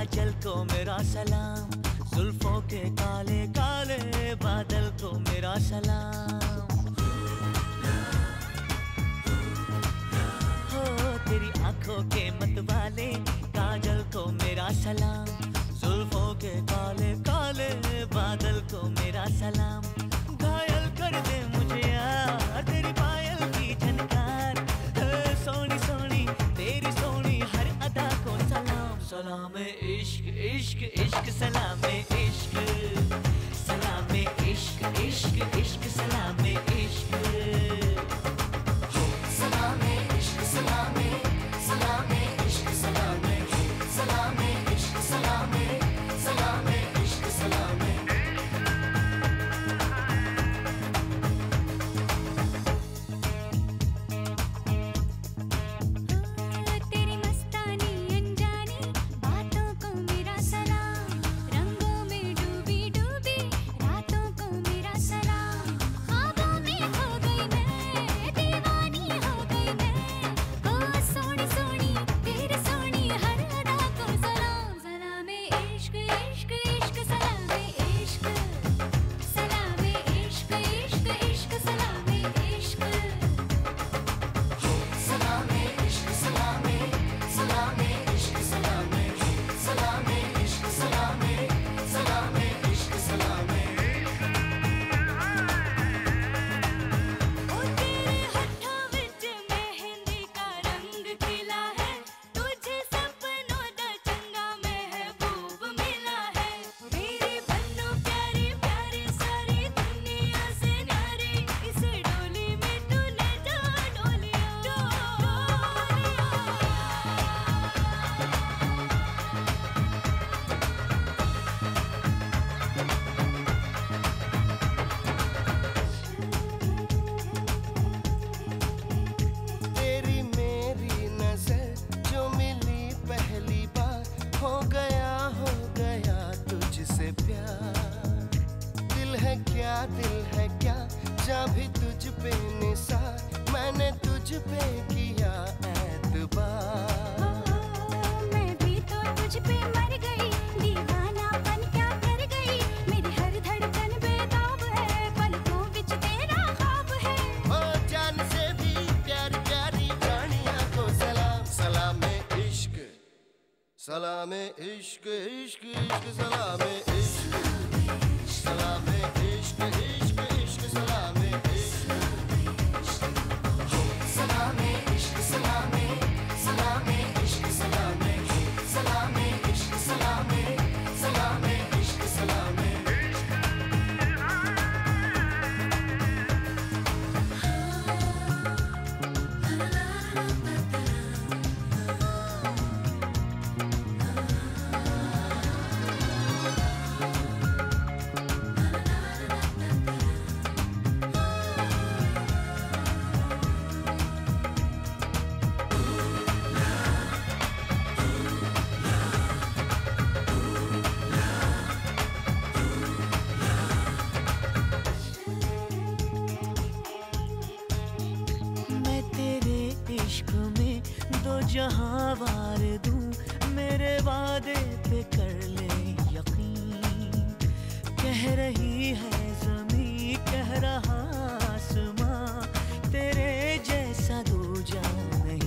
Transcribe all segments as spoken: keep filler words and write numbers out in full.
काजल को मेरा सलाम, जुल्फों के काले काले बादल को मेरा सलाम। हो तेरी आंखों के मतवाले काजल को मेरा सलाम, जुल्फों के काले काले बादल को मेरा सलाम। घायल कर दे मुझे यार तेरी पायल की झनकार, सोनी सोनी तेरी सोनी हर अदा को सलाम। सलाम इश्क इश्क इश्क सलाम इश्क, सलाम इश्क इश्क इश्क सलाम इश्क, सलाम इश्क सलाम सलाम इश्क सलाम सलाम इश्क सलाम सलाम इश्क सलाम। दिल है क्या जा भी तुझ पे निसार, मैंने तुझ पे किया एतबार। मैं भी तो तुझ पे मर गई, दीवानापन क्या कर गई, मेरी हर धड़कन बेताब है, पलकों बिच तेरा ख्वाब है। ओ जान से भी प्यारी प्यारी जानिया को सलाम, सलाम इश्क सलाम इश्क इश्क इश्क सलाम इश्क, सलाम इश्क इश्क इश्क सलाम इश्क, सलाम इश्क सलाम सलाम इश्क सलाम सलाम इश्क सलाम सलाम इश्क सलाम। इश्क में दो जहां वार दूं, मेरे वादे पे कर ले यकीन। कह रही है ज़मीं कह रहा आसमां, तेरे जैसा दूजा नहीं।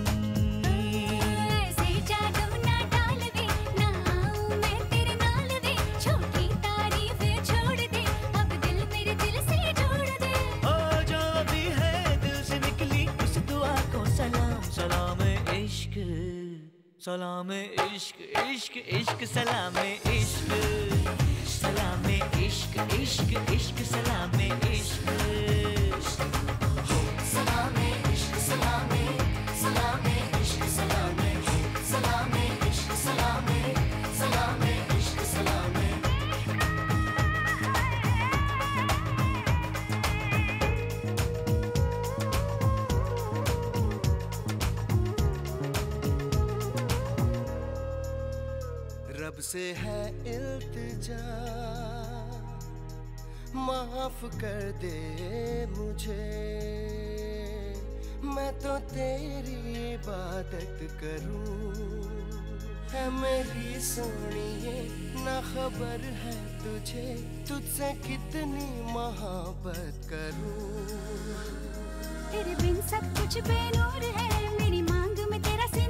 ऐसे जादू ना डाल दे, ना आऊं मैं तेरे नाल दे, छोटी तारीफें छोड़ दे, अब दिल मेरे दिल से जोड़ दे। ओ जो भी है दिल से निकली उस दुआ को सलाम, सलाम इश्क सलाम इश्क इश्क इश्क सलाम इश्क, सलाम इश्क इश्क इश्क सलाम इश्क, सलाम इश्क सलाम सलाम इश्क सलाम सलाम इश्क सलाम सलाम इश्क सलाम। रब से है इल्तिजा माफ कर दे मुझे, मैं तो तेरी इबादत करूं। है मेरी सोनिए, ना खबर है तुझे तुझसे कितनी मोहब्बत करूं। तेरे बिन सब कुछ बेनूर है, मेरी मांग में तेरा